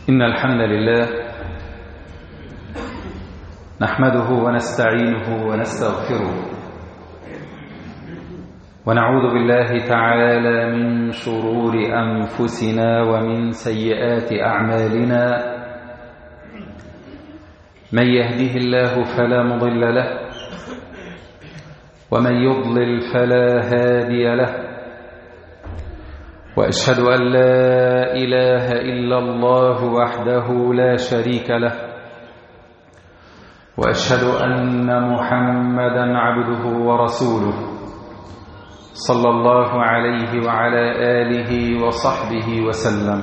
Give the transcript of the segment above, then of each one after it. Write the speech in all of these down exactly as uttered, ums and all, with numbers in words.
إن الحمد لله نحمده ونستعينه ونستغفره ونعوذ بالله تعالى من شرور أنفسنا ومن سيئات أعمالنا. من يهده الله فلا مضل له ومن يضلل فلا هادي له، وأشهد أن لا إله إلا الله وحده لا شريك له، وأشهد أن محمدا عبده ورسوله صلى الله عليه وعلى آله وصحبه وسلم.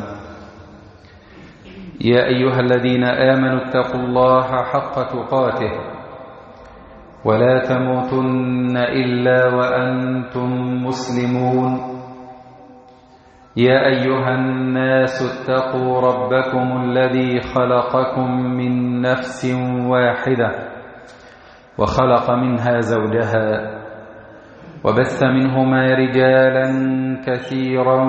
يا أيها الذين آمنوا اتقوا الله حق تقاته ولا تموتن إلا وأنتم مسلمون. يا أيها الناس اتقوا ربكم الذي خلقكم من نفس واحدة وخلق منها زوجها وبث منهما رجالا كثيرا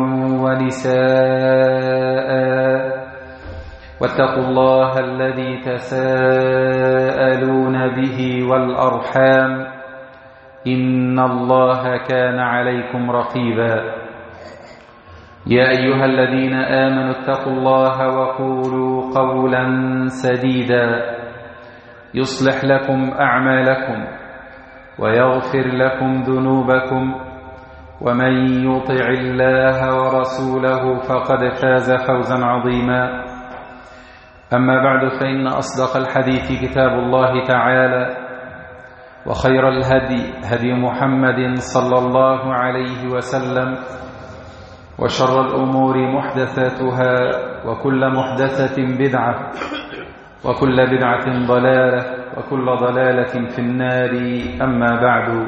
ونساء، واتقوا الله الذي تساءلون به والأرحام إن الله كان عليكم رقيبا. يا أيها الذين آمنوا اتقوا الله وقولوا قولا سديدا يصلح لكم أعمالكم ويغفر لكم ذنوبكم، ومن يطع الله ورسوله فقد فاز فوزا عظيما. أما بعد، فإن أصدق الحديث كتاب الله تعالى، وخير الهدي هدي محمد صلى الله عليه وسلم، وشر الأمور محدثاتها، وكل محدثة بدعة، وكل بدعة ضلالة، وكل ضلالة في النار. أما بعد،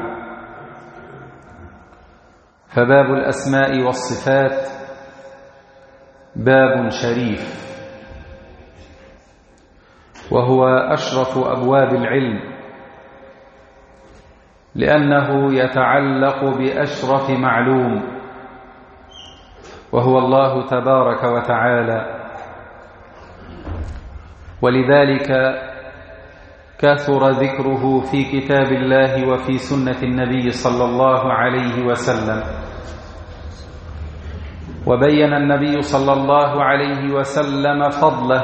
فباب الأسماء والصفات باب شريف، وهو أشرف أبواب العلم، لأنه يتعلق بأشرف معلوم، وهو الله تبارك وتعالى، ولذلك كثر ذكره في كتاب الله وفي سنة النبي صلى الله عليه وسلم. وبين النبي صلى الله عليه وسلم فضله،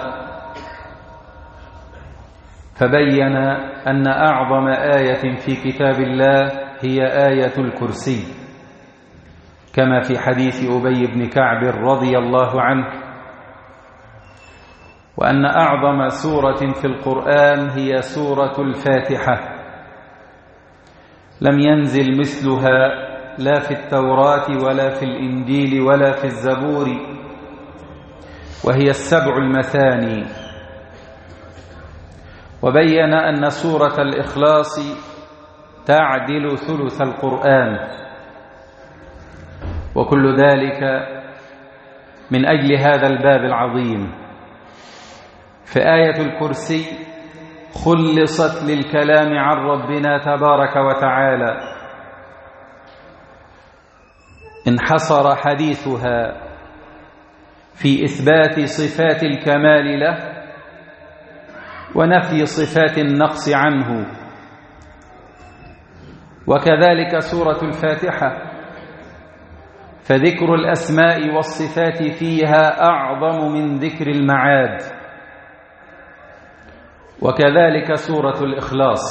فبين أن أعظم آية في كتاب الله هي آية الكرسي، كما في حديث أبي بن كعب رضي الله عنه، وأن أعظم سورة في القرآن هي سورة الفاتحة، لم ينزل مثلها لا في التوراة ولا في الإنجيل ولا في الزبور، وهي السبع المثاني. وبين أن سورة الإخلاص تعدل ثلث القرآن، وكل ذلك من أجل هذا الباب العظيم. في آية الكرسي خلصت للكلام عن ربنا تبارك وتعالى، انحصر حديثها في إثبات صفات الكمال له ونفي صفات النقص عنه. وكذلك سورة الفاتحة، فذكر الأسماء والصفات فيها أعظم من ذكر المعاد. وكذلك سورة الإخلاص،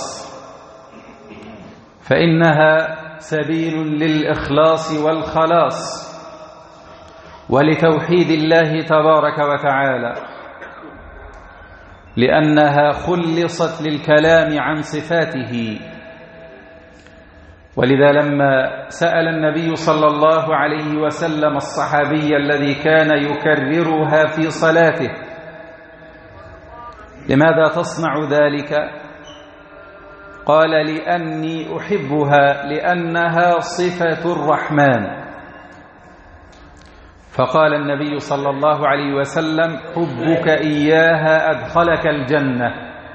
فإنها سبيل للإخلاص والخلاص ولتوحيد الله تبارك وتعالى، لأنها خلصت للكلام عن صفاته. ولذا لما سأل النبي صلى الله عليه وسلم الصحابي الذي كان يكررها في صلاته: لماذا تصنع ذلك؟ قال: لأني أحبها، لأنها صفة الرحمن. فقال النبي صلى الله عليه وسلم: حبك إياها أدخلك الجنة.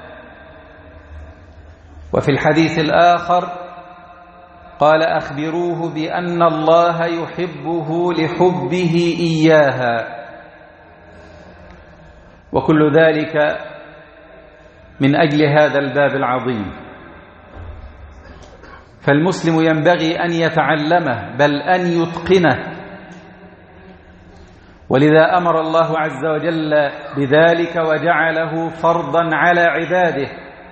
وفي الحديث الآخر قال: أخبروه بأن الله يحبه لحبه إياها. وكل ذلك من أجل هذا الباب العظيم. فالمسلم ينبغي أن يتعلمه بل أن يتقنه، ولذا أمر الله عز وجل بذلك وجعله فرضا على عباده،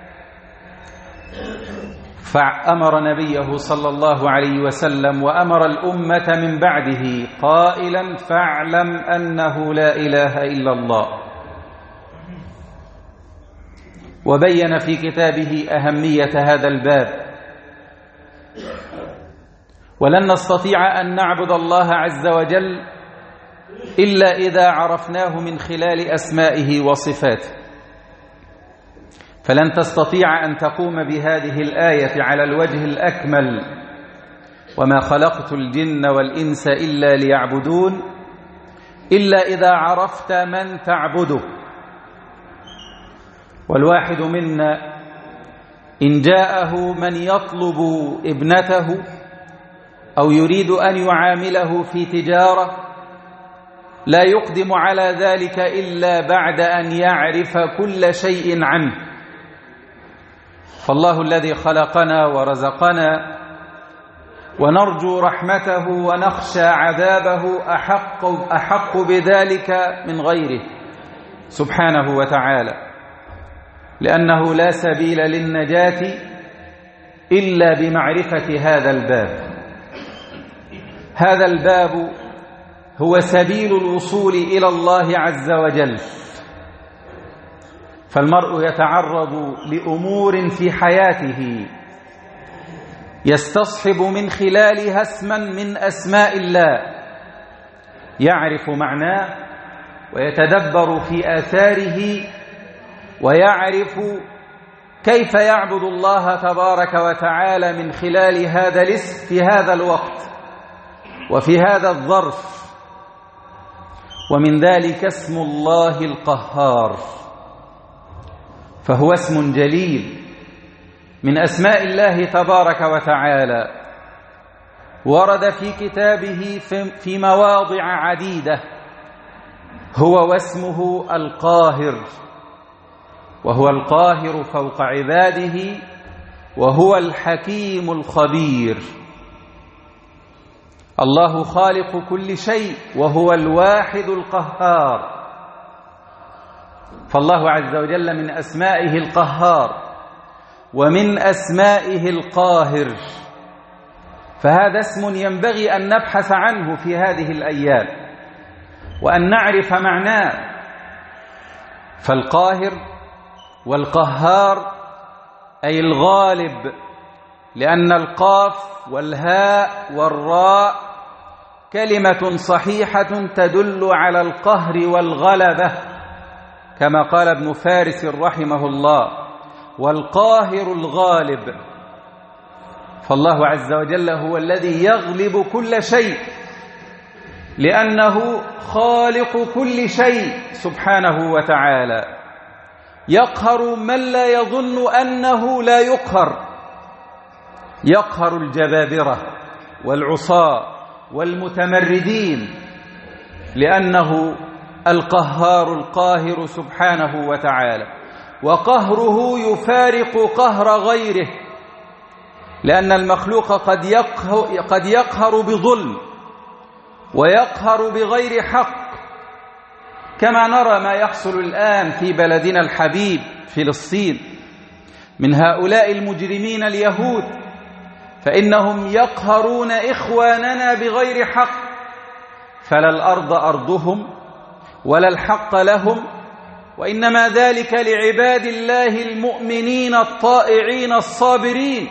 فأمر نبيه صلى الله عليه وسلم وأمر الأمة من بعده قائلا: فاعلم أنه لا إله إلا الله. وبين في كتابه أهمية هذا الباب. ولن نستطيع أن نعبد الله عز وجل إلا إذا عرفناه من خلال أسمائه وصفاته. فلن تستطيع أن تقوم بهذه الآية على الوجه الأكمل: وما خلقت الجن والإنس إلا ليعبدون، إلا إذا عرفت من تعبده. والواحد منا إن جاءه من يطلب ابنته أو يريد أن يعامله في تجارة لا يقدم على ذلك إلا بعد أن يعرف كل شيء عنه. فالله الذي خلقنا ورزقنا ونرجو رحمته ونخشى عذابه أحق, أحق بذلك من غيره سبحانه وتعالى، لأنه لا سبيل للنجاة إلا بمعرفة هذا الباب. هذا الباب هو سبيل الوصول إلى الله عز وجل. فالمرء يتعرض لأمور في حياته يستصحب من خلالها اسما من أسماء الله، يعرف معناه ويتدبر في آثاره ويعرف كيف يعبد الله تبارك وتعالى من خلال هذا الاسم في هذا الوقت وفي هذا الظرف. ومن ذلك اسم الله القهار، فهو اسم جليل من أسماء الله تبارك وتعالى، ورد في كتابه في مواضع عديدة. هو واسمه القاهر، وهو القاهر فوق عباده، وهو الحكيم الخبير. الله خالق كل شيء وهو الواحد القهار. فالله عز وجل من أسمائه القهار ومن أسمائه القاهر، فهذا اسم ينبغي أن نبحث عنه في هذه الأيام وأن نعرف معناه. فالقاهر والقهار أي الغالب، لأن القاف والهاء والراء كلمة صحيحة تدل على القهر والغلبة، كما قال ابن فارس رحمه الله: والقاهر الغالب. فالله عز وجل هو الذي يغلب كل شيء، لأنه خالق كل شيء سبحانه وتعالى، يقهر من لا يظن أنه لا يقهر، يقهر الجبابرة والعصاة والمتمردين، لأنه القهار القاهر سبحانه وتعالى. وقهره يفارق قهر غيره، لأن المخلوق قد يقهر, قد يقهر بظلم ويقهر بغير حق، كما نرى ما يحصل الآن في بلدنا الحبيب فلسطين من هؤلاء المجرمين اليهود، فإنهم يقهرون إخواننا بغير حق، فلا الأرض أرضهم ولا الحق لهم، وإنما ذلك لعباد الله المؤمنين الطائعين الصابرين.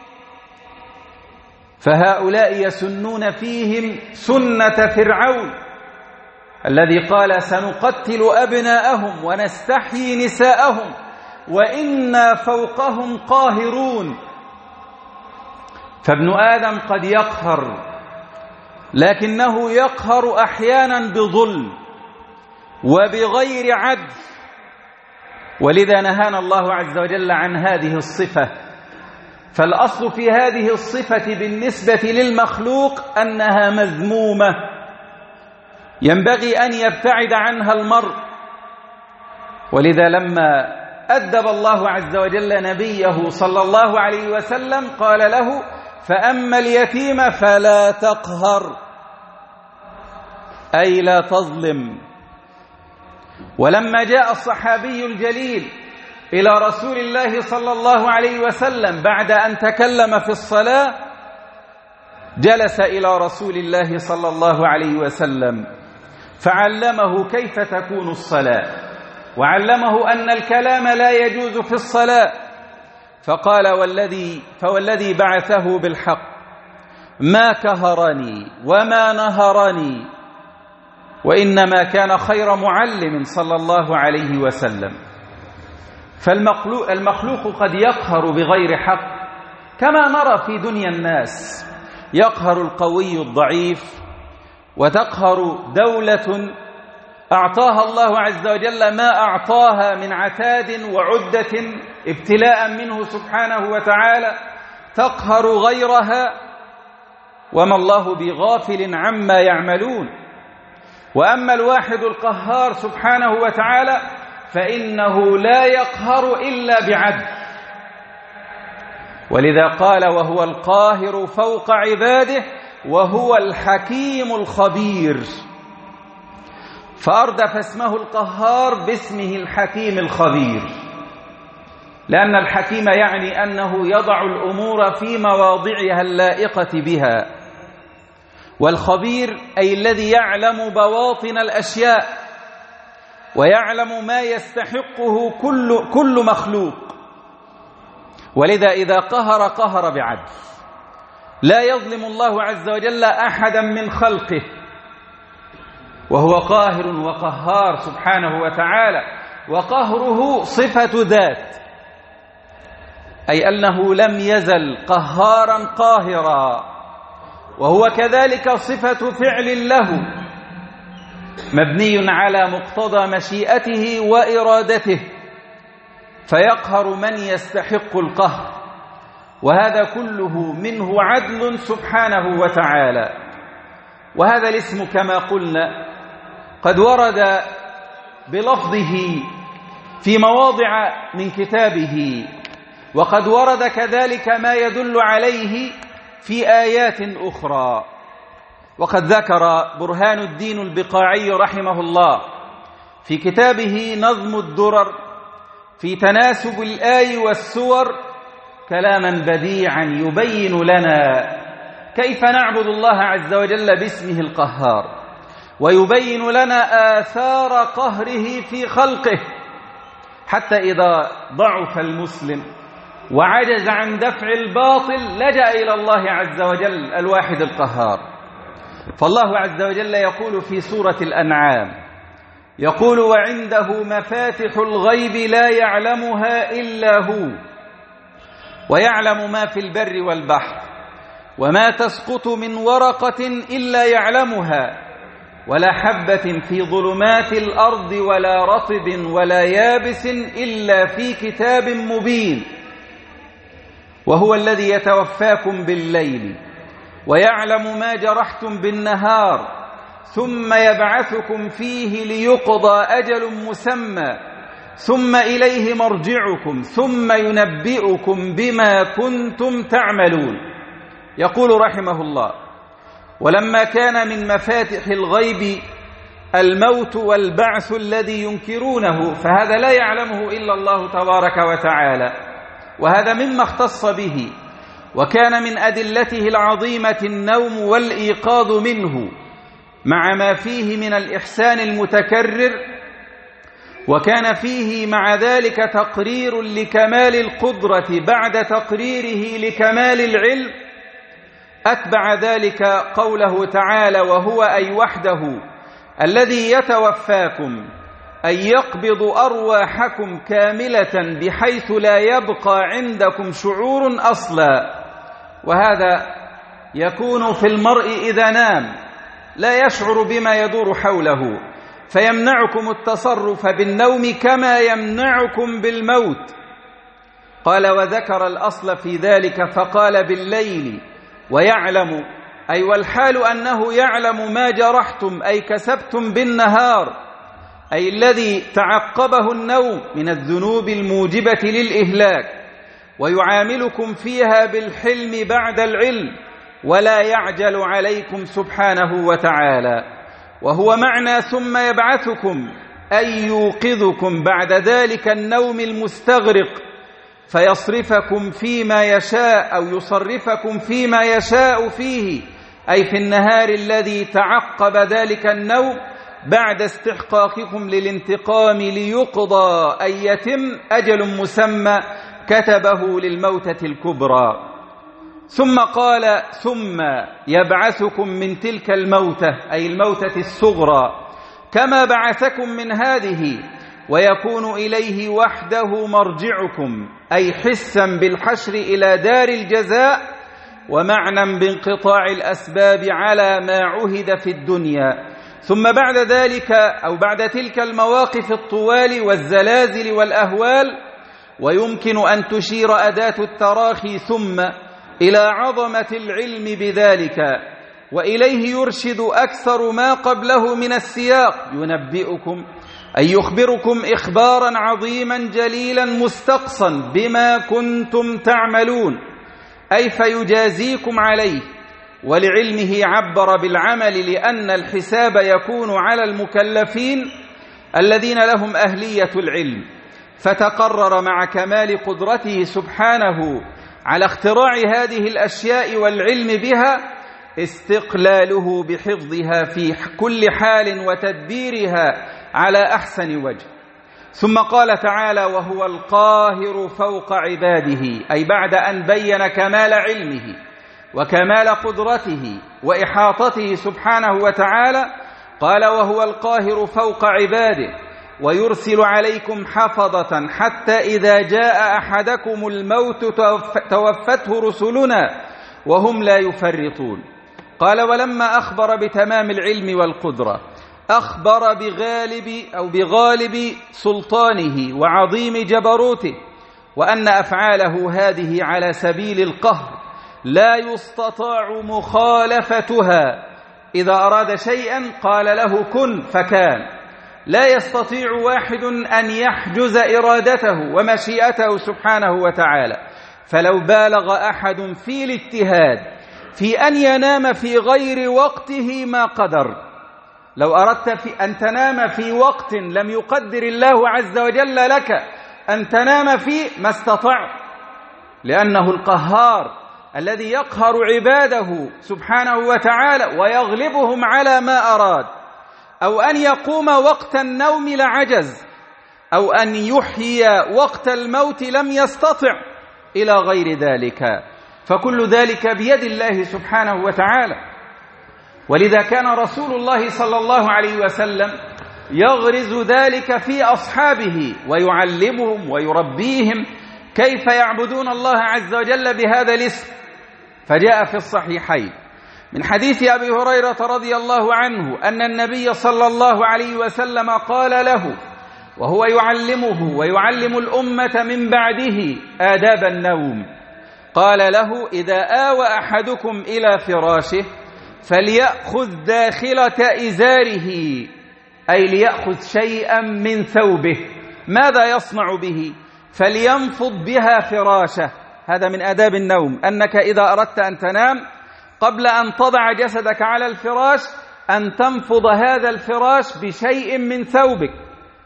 فهؤلاء يسنون فيهم سنة فرعون الذي قال: سنقتل أبناءهم ونستحيي نساءهم وإنا فوقهم قاهرون. فابن آدم قد يقهر، لكنه يقهر أحيانا بظلم وبغير عدل، ولذا نهانا الله عز وجل عن هذه الصفة. فالأصل في هذه الصفة بالنسبة للمخلوق أنها مذمومة، ينبغي أن يبتعد عنها المرء، ولذا لما أدب الله عز وجل نبيه صلى الله عليه وسلم قال له: فأما اليتيم فلا تقهر، أي لا تظلم. ولما جاء الصحابي الجليل إلى رسول الله صلى الله عليه وسلم بعد أن تكلم في الصلاة، جلس إلى رسول الله صلى الله عليه وسلم فعلمه كيف تكون الصلاة، وعلمه أن الكلام لا يجوز في الصلاة. فقال: والذي فوالذي بعثه بالحق ما كهرني وما نهرني، وإنما كان خير معلم صلى الله عليه وسلم. فالمخلوق قد يقهر بغير حق، كما نرى في دنيا الناس، يقهر القوي الضعيف، وتقهر دولة أعطاها الله عز وجل ما أعطاها من عتاد وعدة ابتلاء منه سبحانه وتعالى، تقهر غيرها، وما الله بغافل عما يعملون. وأما الواحد القهار سبحانه وتعالى فإنه لا يقهر إلا بعدل، ولذا قال: وهو القاهر فوق عباده وهو الحكيم الخبير. فأردف اسمه القهار باسمه الحكيم الخبير، لأن الحكيم يعني أنه يضع الأمور في مواضعها اللائقة بها، والخبير أي الذي يعلم بواطن الأشياء ويعلم ما يستحقه كل, كل مخلوق. ولذا إذا قهر قهر بعدل، لا يظلم الله عز وجل أحدا من خلقه، وهو قاهر وقهار سبحانه وتعالى. وقهره صفة ذات، أي أنه لم يزل قهارا قاهرا، وهو كذلك صفة فعل له مبني على مقتضى مشيئته وإرادته، فيقهر من يستحق القهر، وهذا كله منه عدل سبحانه وتعالى. وهذا الاسم كما قلنا قد ورد بلفظه في مواضع من كتابه، وقد ورد كذلك ما يدل عليه في آيات أخرى. وقد ذكر برهان الدين البقاعي رحمه الله في كتابه نظم الدرر في تناسب الآي والسور كلاما بديعا يبين لنا كيف نعبد الله عز وجل باسمه القهار، ويبين لنا آثار قهره في خلقه، حتى إذا ضعف المسلم وعجز عن دفع الباطل لجأ إلى الله عز وجل الواحد القهار. فالله عز وجل يقول في سورة الأنعام، يقول: وعنده مفاتح الغيب لا يعلمها إلا هو ويعلم ما في البر والبحر وما تسقط من ورقة إلا يعلمها ولا حبة في ظلمات الأرض ولا رطب ولا يابس إلا في كتاب مبين. وهو الذي يتوفاكم بالليل ويعلم ما جرحتم بالنهار ثم يبعثكم فيه ليقضى أجل مسمى ثم إليه مرجعكم ثم ينبئكم بما كنتم تعملون. يقول رحمه الله: ولما كان من مفاتح الغيب الموت والبعث الذي ينكرونه، فهذا لا يعلمه إلا الله تبارك وتعالى، وهذا مما اختص به. وكان من أدلته العظيمة النوم والإيقاظ منه مع ما فيه من الإحسان المتكرر، وكان فيه مع ذلك تقرير لكمال القدرة بعد تقريره لكمال العلم. أتبع ذلك قوله تعالى: وهو أي وحده الذي يتوفاكم أي يقبض أرواحكم كاملة بحيث لا يبقى عندكم شعور أصلا. وهذا يكون في المرء إذا نام لا يشعر بما يدور حوله، فيمنعكم التصرف بالنوم كما يمنعكم بالموت. قال: وذكر الأصل في ذلك فقال: بالليل ويعلم، أي والحال أنه يعلم ما جرحتم أي كسبتم بالنهار، أي الذي تعقبه النوم من الذنوب الموجبة للإهلاك، ويعاملكم فيها بالحلم بعد العلم، ولا يعجل عليكم سبحانه وتعالى. وهو معنى ثم يبعثكم، أي يوقظكم بعد ذلك النوم المستغرق، فيصرفكم فيما يشاء أو يصرفكم فيما يشاء فيه، أي في النهار الذي تعقب ذلك النوم بعد استحقاقكم للانتقام، ليقضى أي يتم أجل مسمى كتبه للموتة الكبرى. ثم قال ثم يبعثكم من تلك الموتة، أي الموتة الصغرى، كما بعثكم من هذه، ويكون إليه وحده مرجعكم، أي حسا بالحشر إلى دار الجزاء، ومعنى بانقطاع الأسباب على ما عهد في الدنيا. ثم بعد ذلك أو بعد تلك المواقف الطوال والزلازل والأهوال، ويمكن أن تشير أداة التراخي ثم إلى عظمة العلم بذلك، وإليه يرشد أكثر ما قبله من السياق، ينبئكم أي يخبركم إخبارا عظيما جليلا مستقصا بما كنتم تعملون، أي فيجازيكم عليه. ولعلمه عبر بالعمل، لأن الحساب يكون على المكلفين الذين لهم أهلية العلم، فتقرر مع كمال قدرته سبحانه على اختراع هذه الأشياء والعلم بها استقلاله بحفظها في كل حال وتدبيرها على أحسن وجه. ثم قال تعالى وهو القاهر فوق عباده، أي بعد أن بين كمال علمه وكمال قدرته وإحاطته سبحانه وتعالى، قال وهو القاهر فوق عباده، ويرسل عليكم حفظة حتى إذا جاء أحدكم الموت توفته رسلنا وهم لا يفرطون. قال ولما أخبر بتمام العلم والقدرة أخبر بغالب أو بغالب سلطانه وعظيم جبروته، وأن أفعاله هذه على سبيل القهر لا يستطاع مخالفتها. إذا أراد شيئا قال له كن فكان، لا يستطيع واحد أن يحجز إرادته ومشيئته سبحانه وتعالى. فلو بالغ أحد في الاجتهاد في أن ينام في غير وقته ما قدر. لو أردت في أن تنام في وقت لم يقدر الله عز وجل لك أن تنام فيه ما استطعت، لأنه القهار الذي يقهر عباده سبحانه وتعالى ويغلبهم على ما أراد. أو أن يقوم وقت النوم لعجز، أو أن يحيي وقت الموت لم يستطع، إلى غير ذلك، فكل ذلك بيد الله سبحانه وتعالى. ولذا كان رسول الله صلى الله عليه وسلم يغرز ذلك في أصحابه ويعلمهم ويربيهم كيف يعبدون الله عز وجل بهذا الاسم. فجاء في الصحيحين من حديث أبي هريرة رضي الله عنه أن النبي صلى الله عليه وسلم قال له وهو يعلمه ويعلم الأمة من بعده آداب النوم، قال له إذا آوى أحدكم إلى فراشه فليأخذ داخلة إزاره، أي ليأخذ شيئا من ثوبه. ماذا يصنع به؟ فلينفض بها فراشه. هذا من آداب النوم، أنك إذا أردت أن تنام قبل أن تضع جسدك على الفراش أن تنفض هذا الفراش بشيء من ثوبك.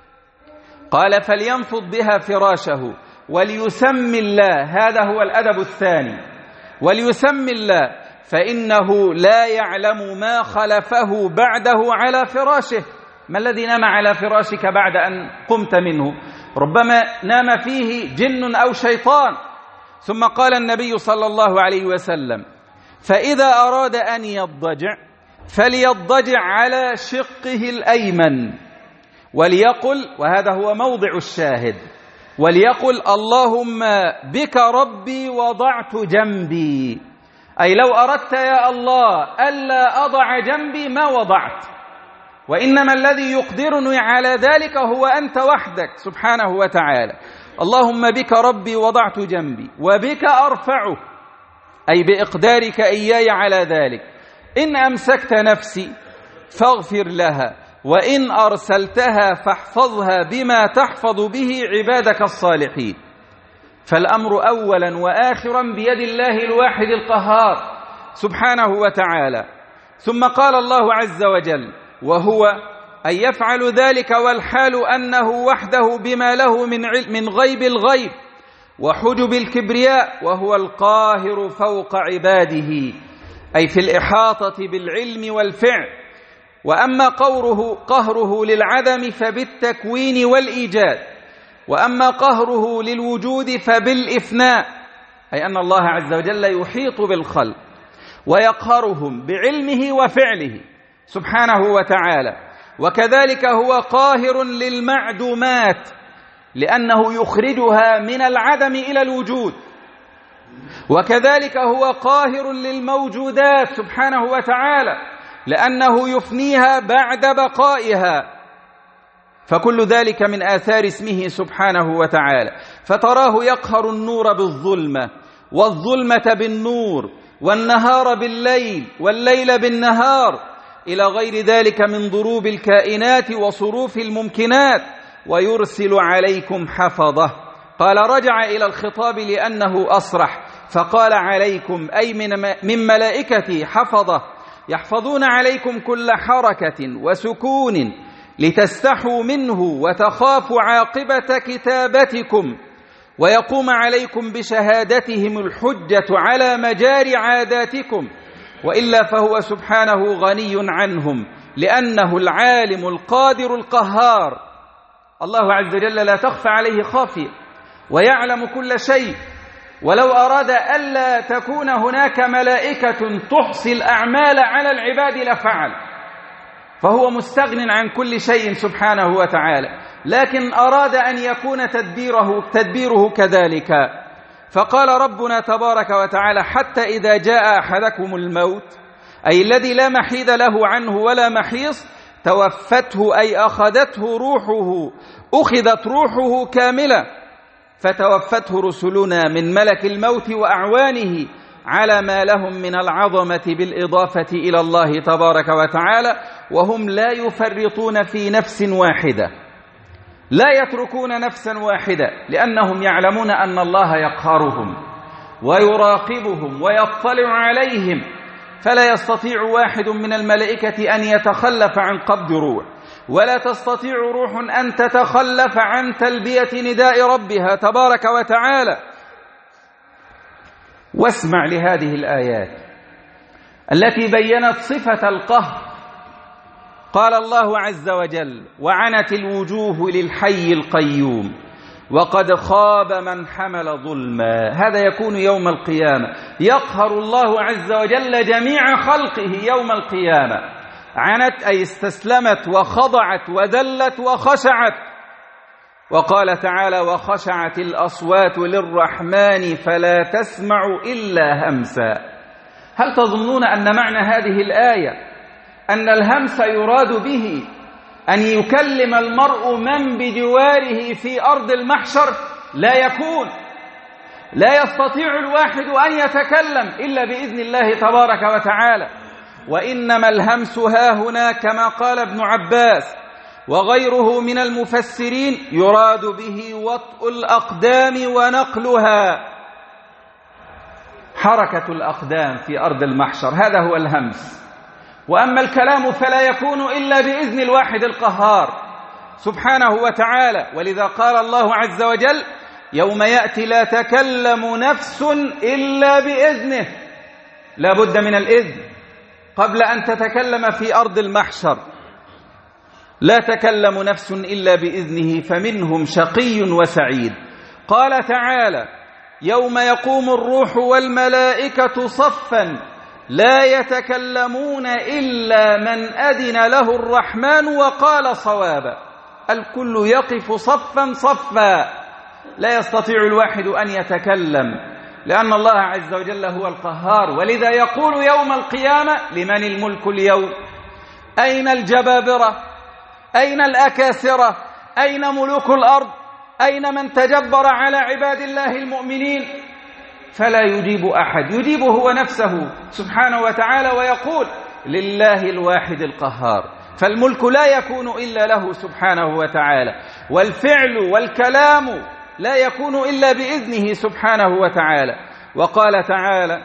قال فلينفض بها فراشه وليسمي الله، هذا هو الأدب الثاني، وليسمي الله فإنه لا يعلم ما خلفه بعده على فراشه. ما الذي نام على فراشك بعد أن قمت منه؟ ربما نام فيه جن أو شيطان. ثم قال النبي صلى الله عليه وسلم فإذا أراد أن يضجع فليضجع على شقه الأيمن، وليقل، وهذا هو موضع الشاهد، وليقل اللهم بك ربي وضعت جنبي، أي لو أردت يا الله ألا أضع جنبي ما وضعت، وإنما الذي يقدرني على ذلك هو أنت وحدك سبحانه وتعالى. اللهم بك ربي وضعت جنبي وبك أرفعه، أي بإقدارك إياي على ذلك. إن أمسكت نفسي فاغفر لها، وإن أرسلتها فاحفظها بما تحفظ به عبادك الصالحين. فالأمر أولا وآخرا بيد الله الواحد القهار سبحانه وتعالى. ثم قال الله عز وجل: وهو أن يفعل ذلك والحال أنه وحده بما له من من غيب الغيب وحجب الكبرياء، وهو القاهر فوق عباده، أي في الإحاطة بالعلم والفعل. وأما قهره, قهره للعدم فبالتكوين والإيجاد، وأما قهره للوجود فبالإفناء، أي أن الله عز وجل يحيط بالخلق ويقهرهم بعلمه وفعله سبحانه وتعالى. وكذلك هو قاهر للمعدومات لأنه يخرجها من العدم إلى الوجود، وكذلك هو قاهر للموجودات سبحانه وتعالى لأنه يفنيها بعد بقائها. فكل ذلك من آثار اسمه سبحانه وتعالى. فتراه يقهر النور بالظلمة، والظلمة بالنور، والنهار بالليل، والليل بالنهار، إلى غير ذلك من ضروب الكائنات وصروف الممكنات، ويرسل عليكم حفظة. قال رجع إلى الخطاب لأنه أصرح، فقال عليكم أي من ملائكتي حفظة يحفظون عليكم كل حركة وسكون لتستحوا منه وتخافوا عاقبة كتابتكم، ويقوم عليكم بشهادتهم الحجة على مجاري عاداتكم، وإلا فهو سبحانه غني عنهم لأنه العالم القادر القهار. الله عز وجل لا تخفى عليه خافية ويعلم كل شيء، ولو أراد ألا تكون هناك ملائكة تحصي الأعمال على العباد لفعل، فهو مستغن عن كل شيء سبحانه وتعالى، لكن أراد أن يكون تدبيره, تدبيره كذلك. فقال ربنا تبارك وتعالى: حتى إذا جاء أحدكم الموت، أي الذي لا محيد له عنه ولا محيص، توفته أي أخذته روحه، أخذت روحه كاملة، فتوفته رسلنا من ملك الموت وأعوانه على ما لهم من العظمة بالإضافة إلى الله تبارك وتعالى، وهم لا يفرطون في نفس واحدة، لا يتركون نفسا واحدة، لأنهم يعلمون أن الله يقهرهم ويراقبهم ويطلع عليهم، فلا يستطيع واحد من الملائكة أن يتخلف عن قبض روح، ولا تستطيع روح أن تتخلف عن تلبية نداء ربها تبارك وتعالى. واسمع لهذه الآيات التي بيّنت صفة القهر. قال الله عز وجل: وعنت الوجوه للحي القيوم وقد خاب من حمل ظلما. هذا يكون يوم القيامة، يقهر الله عز وجل جميع خلقه يوم القيامة. عنت أي استسلمت وخضعت وذلت وخشعت. وقال تعالى: وخشعت الأصوات للرحمن فلا تسمع إلا همسا. هل تظنون أن معنى هذه الآية أن الهمس يراد به أن يكلم المرء من بجواره في أرض المحشر؟ لا يكون، لا يستطيع الواحد أن يتكلم إلا بإذن الله تبارك وتعالى. وإنما الهمس هاهنا كما قال ابن عباس وغيره من المفسرين يراد به وطء الأقدام ونقلها، حركة الأقدام في أرض المحشر، هذا هو الهمس. وأما الكلام فلا يكون إلا بإذن الواحد القهار سبحانه وتعالى. ولذا قال الله عز وجل: يوم يأتي لا تكلم نفس إلا بإذنه. لا بد من الإذن قبل أن تتكلم في أرض المحشر. لا تكلم نفس إلا بإذنه فمنهم شقي وسعيد. قال تعالى: يوم يقوم الروح والملائكة صفا لا يتكلمون إلا من أذن له الرحمن وقال صوابا. الكل يقف صفا صفا، لا يستطيع الواحد أن يتكلم، لأن الله عز وجل هو القهار. ولذا يقول يوم القيامة: لمن الملك اليوم؟ أين الجبابرة؟ أين الأكاسرة؟ أين ملوك الأرض؟ أين من تجبر على عباد الله المؤمنين؟ فلا يجيب أحد، يجيب هو نفسه سبحانه وتعالى ويقول: لله الواحد القهار. فالملك لا يكون إلا له سبحانه وتعالى، والفعل والكلام لا يكون إلا بإذنه سبحانه وتعالى. وقال تعالى: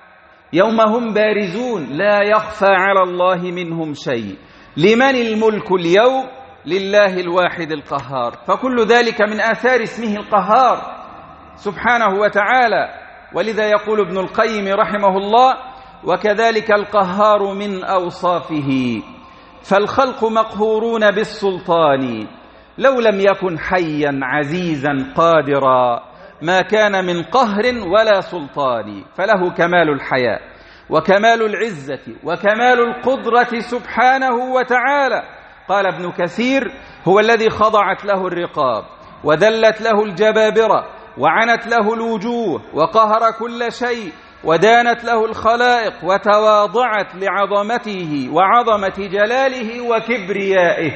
يوم هم بارزون لا يخفى على الله منهم شيء، لمن الملك اليوم؟ لله الواحد القهار. فكل ذلك من آثار اسمه القهار سبحانه وتعالى. ولذا يقول ابن القيم رحمه الله: وكذلك القهار من أوصافه، فالخلق مقهورون بالسلطان، لو لم يكن حيا عزيزا قادرا ما كان من قهر ولا سلطان، فله كمال الحياة وكمال العزة وكمال القدرة سبحانه وتعالى. قال ابن كثير: هو الذي خضعت له الرقاب وذلت له الجبابرة وعنت له الوجوه وقهر كل شيء ودانت له الخلائق وتواضعت لعظمته وعظمة جلاله وكبريائه.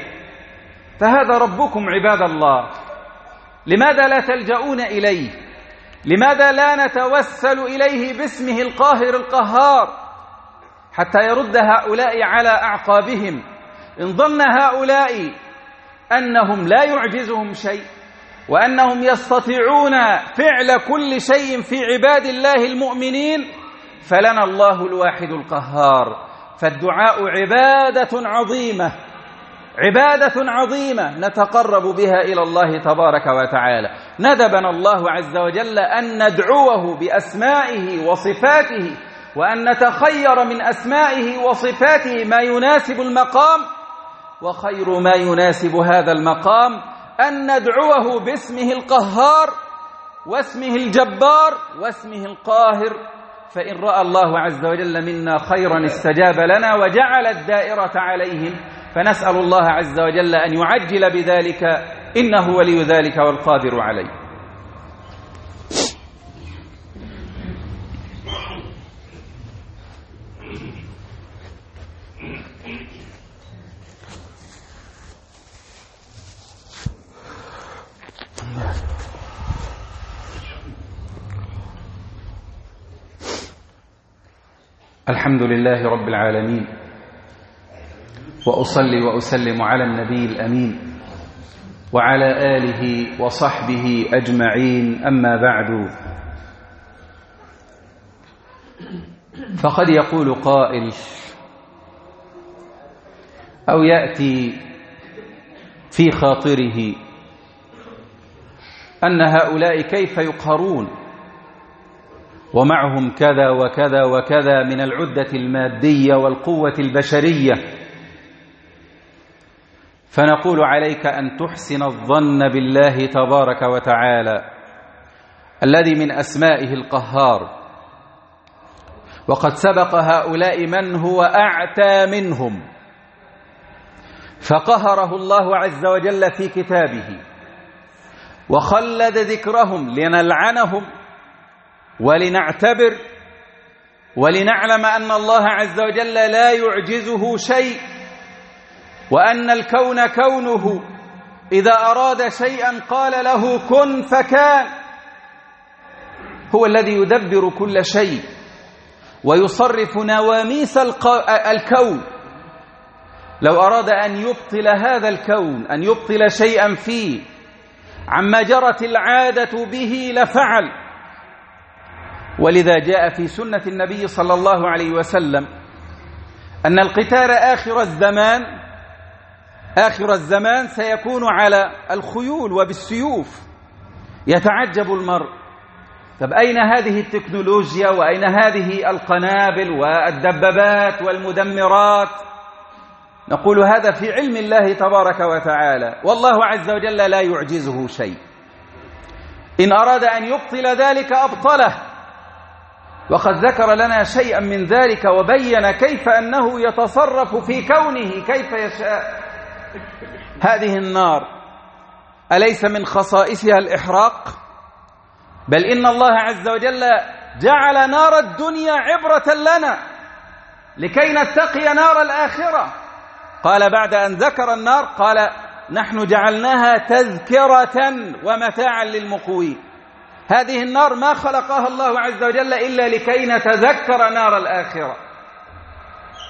فهذا ربكم عباد الله. لماذا لا تلجؤون إليه؟ لماذا لا نتوسل إليه باسمه القاهر القهار حتى يرد هؤلاء على أعقابهم؟ إن ظن هؤلاء أنهم لا يعجزهم شيء وأنهم يستطيعون فعل كل شيء في عباد الله المؤمنين، فلنا الله الواحد القهار. فالدعاء عبادة عظيمة، عبادة عظيمة نتقرب بها إلى الله تبارك وتعالى. ندبنا الله عز وجل أن ندعوه بأسمائه وصفاته، وأن نتخير من أسمائه وصفاته ما يناسب المقام، وخير ما يناسب هذا المقام أن ندعوه باسمه القهار واسمه الجبار واسمه القاهر. فإن رأى الله عز وجل منا خيرا استجاب لنا وجعل الدائرة عليهم، فنسأل الله عز وجل أن يعجل بذلك، إنه ولي ذلك والقادر عليه. الحمد لله رب العالمين، وأصلي وأسلم على النبي الأمين وعلى آله وصحبه أجمعين، أما بعد. فقد يقول قائل أو يأتي في خاطره أن هؤلاء كيف يقهرون ومعهم كذا وكذا وكذا من العدة المادية والقوة البشرية. فنقول: عليك أن تحسن الظن بالله تبارك وتعالى الذي من أسمائه القهار. وقد سبق هؤلاء من هو أعتى منهم فقهره الله عز وجل في كتابه، وخلد ذكرهم لنلعنهم ولنعتبر ولنعلم أن الله عز وجل لا يعجزه شيء، وأن الكون كونه إذا أراد شيئا قال له كن فكان. هو الذي يدبر كل شيء ويصرف نواميس الكون. لو أراد أن يبطل هذا الكون، أن يبطل شيئا فيه عما جرت العادة به لفعل. ولذا جاء في سنة النبي صلى الله عليه وسلم أن القتال آخر الزمان آخر الزمان سيكون على الخيول وبالسيوف. يتعجب المرء: طب أين هذه التكنولوجيا وأين هذه القنابل والدبابات والمدمرات؟ نقول: هذا في علم الله تبارك وتعالى، والله عز وجل لا يعجزه شيء. إن أراد أن يبطل ذلك أبطله. وقد ذكر لنا شيئا من ذلك وبين كيف أنه يتصرف في كونه كيف يشاء. هذه النار أليس من خصائصها الإحراق؟ بل إن الله عز وجل جعل نار الدنيا عبرة لنا لكي نتقي نار الآخرة. قال بعد أن ذكر النار قال: نحن جعلناها تذكرة ومتاعا للمقوين. هذه النار ما خلقها الله عز وجل إلا لكي نتذكر نار الآخرة.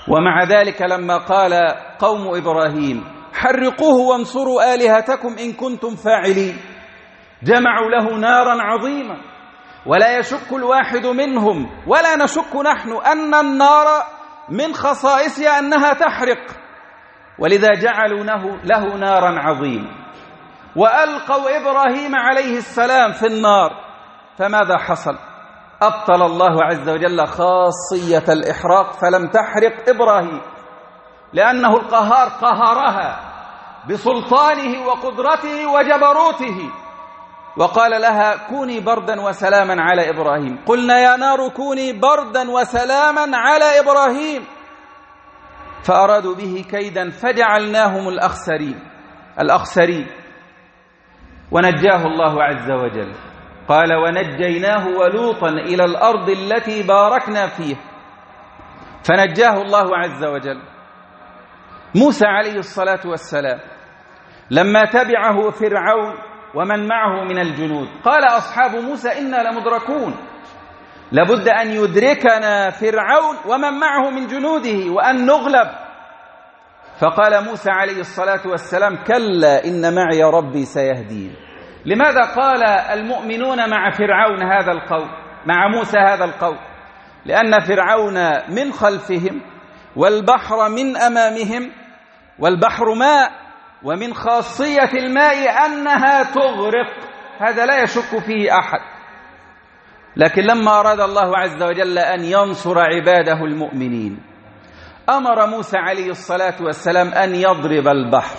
ومع ذلك لما قال قوم إبراهيم حرقوه وانصروا آلهتكم إن كنتم فاعلين جمعوا له نارا عظيمة، ولا يشك الواحد منهم ولا نشك نحن أن النار من خصائصها أنها تحرق، ولذا جعلوا له نارا عظيمة وألقوا إبراهيم عليه السلام في النار. فماذا حصل؟ أبطل الله عز وجل خاصية الإحراق فلم تحرق إبراهيم، لأنه القهار قهرها بسلطانه وقدرته وجبروته، وقال لها كوني بردا وسلاما على إبراهيم. قلنا يا نار كوني بردا وسلاما على إبراهيم، فأرادوا به كيدا فجعلناهم الأخسرين الأخسرين ونجاه الله عز وجل. قال ونجيناه ولوطا إلى الأرض التي باركنا فيها، فنجاه الله عز وجل. موسى عليه الصلاة والسلام لما تبعه فرعون ومن معه من الجنود قال أصحاب موسى إنا لمدركون، لابد أن يدركنا فرعون ومن معه من جنوده وأن نغلب. فقال موسى عليه الصلاة والسلام كلا إن معي ربي سيهدين. لماذا قال المؤمنون مع فرعون هذا القول، مع موسى هذا القول؟ لأن فرعون من خلفهم والبحر من أمامهم، والبحر ماء، ومن خاصية الماء أنها تغرق، هذا لا يشك فيه أحد. لكن لما أراد الله عز وجل أن ينصر عباده المؤمنين أمر موسى عليه الصلاة والسلام أن يضرب البحر،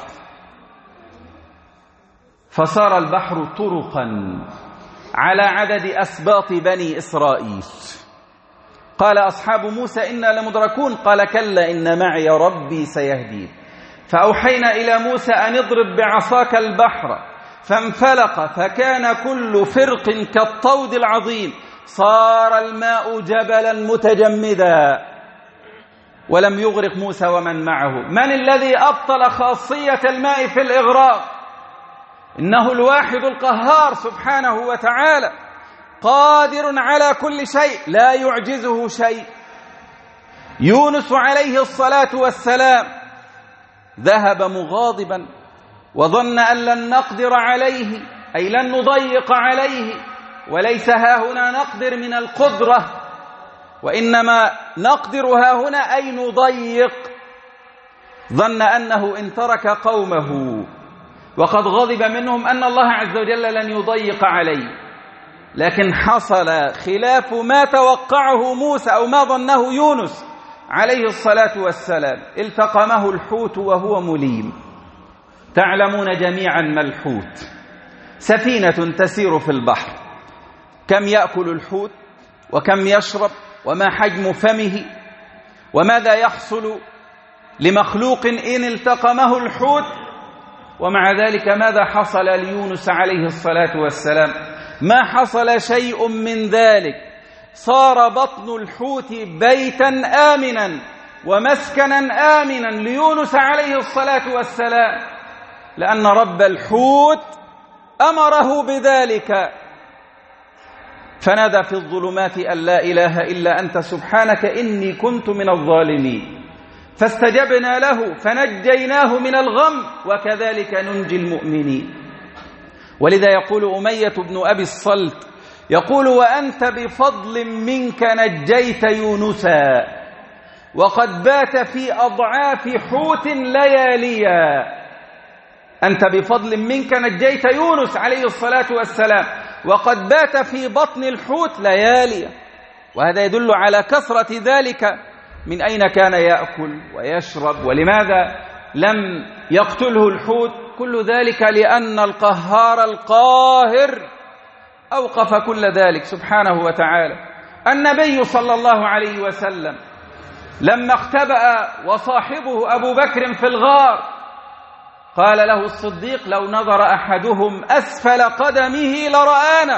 فصار البحر طرقا على عدد أسباط بني إسرائيل. قال أصحاب موسى إنا لمدركون، قال كلا إن معي ربي سيهدين. فأوحينا إلى موسى أن اضرب بعصاك البحر فانفلق فكان كل فرق كالطود العظيم، صار الماء جبلا متجمدا ولم يغرق موسى ومن معه. من الذي أبطل خاصية الماء في الإغراق؟ إنه الواحد القهار سبحانه وتعالى، قادر على كل شيء لا يعجزه شيء. يونس عليه الصلاة والسلام ذهب مغاضبا وظن أن لن نقدر عليه، أي لن نضيق عليه، وليس ها هنا نقدر من القدرة، وإنما نقدر ها هنا أي نضيق. ظن أنه إن ترك قومه وقد غضب منهم أن الله عز وجل لن يضيق عليه، لكن حصل خلاف ما توقعه موسى أو ما ظنه يونس عليه الصلاة والسلام. التقمه الحوت وهو مليم. تعلمون جميعا ما الحوت؟ سفينة تسير في البحر، كم يأكل الحوت وكم يشرب وما حجم فمه وماذا يحصل لمخلوق إن التقمه الحوت؟ ومع ذلك ماذا حصل ليونس عليه الصلاة والسلام؟ ما حصل شيء من ذلك. صار بطن الحوت بيتا آمنا ومسكنا آمنا ليونس عليه الصلاة والسلام، لأن رب الحوت أمره بذلك. فنادى في الظلمات أن لا إله إلا أنت سبحانك إني كنت من الظالمين، فاستجبنا له فنجيناه من الغم وكذلك ننجي المؤمنين. ولذا يقول أمية بن أبي الصلت يقول وأنت بفضل منك نجيت يونسا وقد بات في أضعاف حوت لياليا. أنت بفضل منك نجيت يونس عليه الصلاة والسلام وقد بات في بطن الحوت لياليا، وهذا يدل على كثرة ذلك. من أين كان يأكل ويشرب ولماذا لم يقتله الحوت؟ كل ذلك لأن القهار القاهر أوقف كل ذلك سبحانه وتعالى. النبي صلى الله عليه وسلم لما اختبأ وصاحبه أبو بكر في الغار قال له الصديق لو نظر أحدهم أسفل قدمه لرآنا،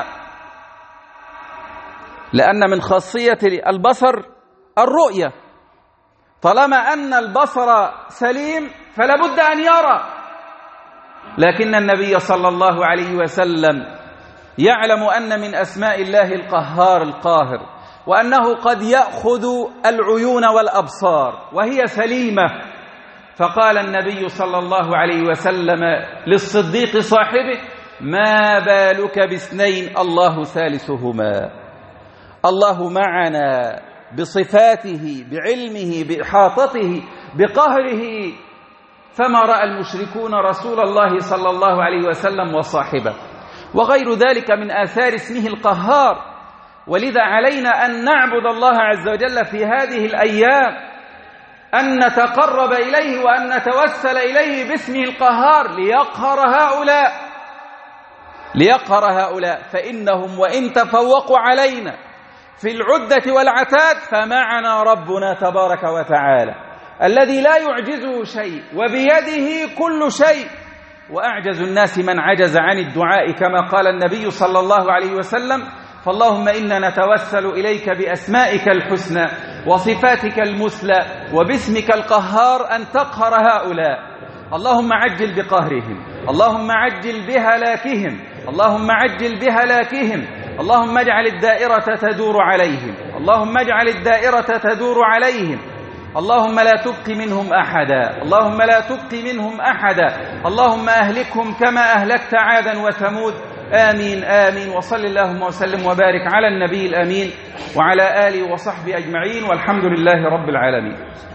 لأن من خاصية البصر الرؤية، طالما أن البصر سليم فلا بد أن يرى. لكن النبي صلى الله عليه وسلم يعلم أن من أسماء الله القهار القاهر، وأنه قد يأخذ العيون والأبصار وهي سليمة. فقال النبي صلى الله عليه وسلم للصديق صاحبه: ما بالك باثنين الله ثالثهما. الله معنا بصفاته، بعلمه، بإحاطته، بقهره، فما رأى المشركون رسول الله صلى الله عليه وسلم وصاحبه، وغير ذلك من آثار اسمه القهار. ولذا علينا أن نعبد الله عز وجل في هذه الأيام، أن نتقرب إليه وأن نتوسل إليه باسمه القهار ليقهر هؤلاء ليقهر هؤلاء فإنهم وإن تفوقوا علينا في العدة والعتاد فمعنا ربنا تبارك وتعالى الذي لا يعجزه شيء وبيده كل شيء. وأعجز الناس من عجز عن الدعاء كما قال النبي صلى الله عليه وسلم: فاللهم إنا نتوسل إليك بأسمائك الحسنى وصفاتك المثلى وباسمك القهار أن تقهر هؤلاء. اللهم عجل بقهرهم، اللهم عجل بهلاكهم، اللهم عجل بهلاكهم، اللهم اجعل الدائرة تدور عليهم، اللهم اجعل الدائرة تدور عليهم، اللهم لا تبق منهم أحدا، اللهم لا تبق منهم أحدا، اللهم أهلكهم كما أهلكت عادا وثمود. آمين آمين. وصل اللهم وسلم وبارك على النبي الأمين وعلى آله وصحبه أجمعين، والحمد لله رب العالمين.